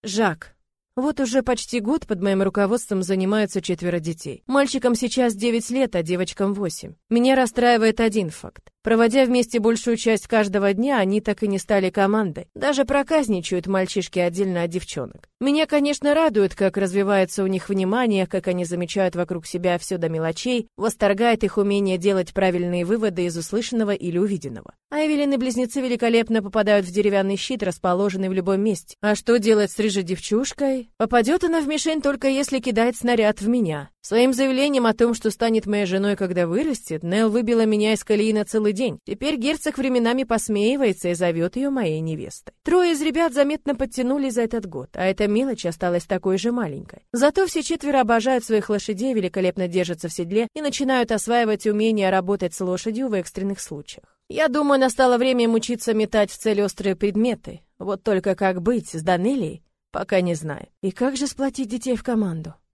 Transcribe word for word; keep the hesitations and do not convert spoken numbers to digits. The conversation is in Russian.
Жак. Вот уже почти год под моим руководством занимаются четверо детей. Мальчикам сейчас девять лет, а девочкам восемь. Меня расстраивает один факт. Проводя вместе большую часть каждого дня, они так и не стали командой. Даже проказничают мальчишки отдельно от девчонок. Меня, конечно, радует, как развивается у них внимание, как они замечают вокруг себя все до мелочей, восторгает их умение делать правильные выводы из услышанного или увиденного. А Эвелин и близнецы великолепно попадают в деревянный щит, расположенный в любом месте. А что делать с рыжей девчушкой? Попадет она в мишень только если кидает снаряд в меня. Своим заявлением о том, что станет моей женой, когда вырастет, Нелл выбила меня из колеи на целый день. Теперь герцог временами посмеивается и зовет ее моей невестой. Трое из ребят заметно подтянулись за этот год, а эта мелочь осталась такой же маленькой. Зато все четверо обожают своих лошадей, великолепно держатся в седле и начинают осваивать умение работать с лошадью в экстренных случаях. Я думаю, настало время им учиться метать в цель острые предметы. Вот только как быть с Данелией, пока не знаю. И как же сплотить детей в команду?